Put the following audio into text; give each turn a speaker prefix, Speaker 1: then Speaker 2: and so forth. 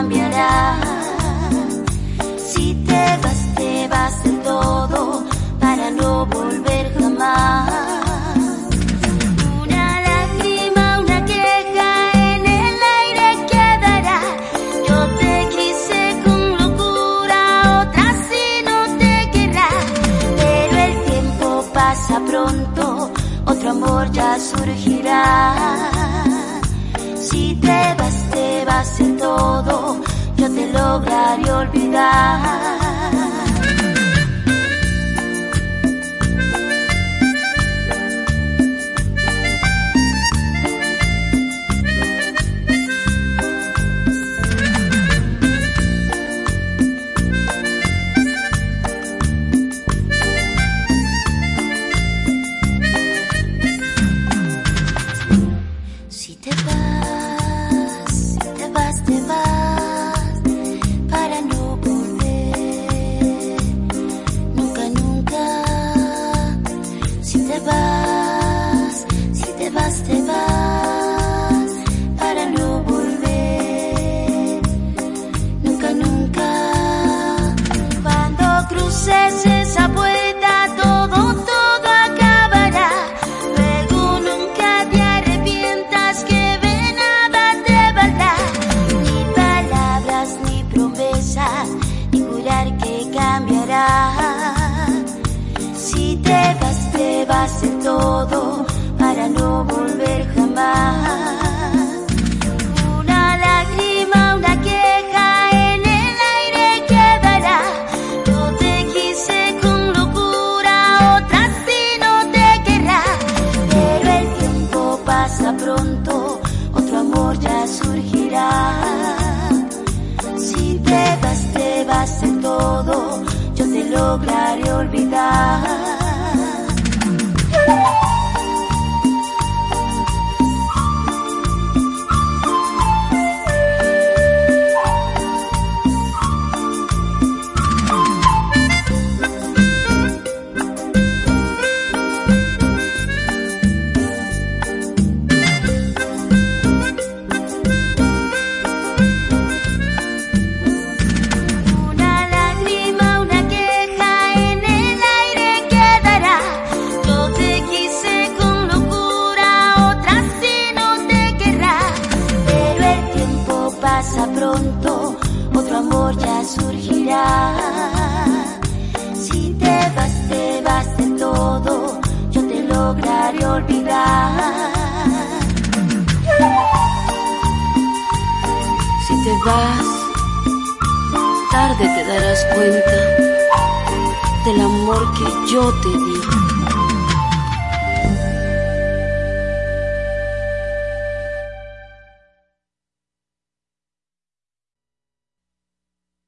Speaker 1: cambiará. Si te vas del todo para no volver jamás. Una lágrima, una queja en el aire quedará. Yo te quise con locura, otra si no te querrá. Pero el tiempo pasa pronto, otro amor ya surgirá. Si te vas del todo, yo te lograré olvidar. Para no volver, nunca, nunca. Si te vas, para no volver, nunca, nunca. Cuando cruces esa puerta, todo acabará. Luego nunca te arrepientas, que de nada te valdrá. Ni palabras, ni promesas, ni jurar que cambiará. Si te vas del todo para no volver jamás. Una lágrima, una queja en el aire quedará. Yo te quise con locura, otra si no te querrá. Pero el tiempo pasa pronto, otro amor ya surgirá. Si te vas del todo, yo te lograré olvidar. Pasa pronto, otro amor ya surgirá. Si te vas del todo, yo te lograré olvidar.
Speaker 2: Si te vas, tarde te darás cuenta del amor que yo te di.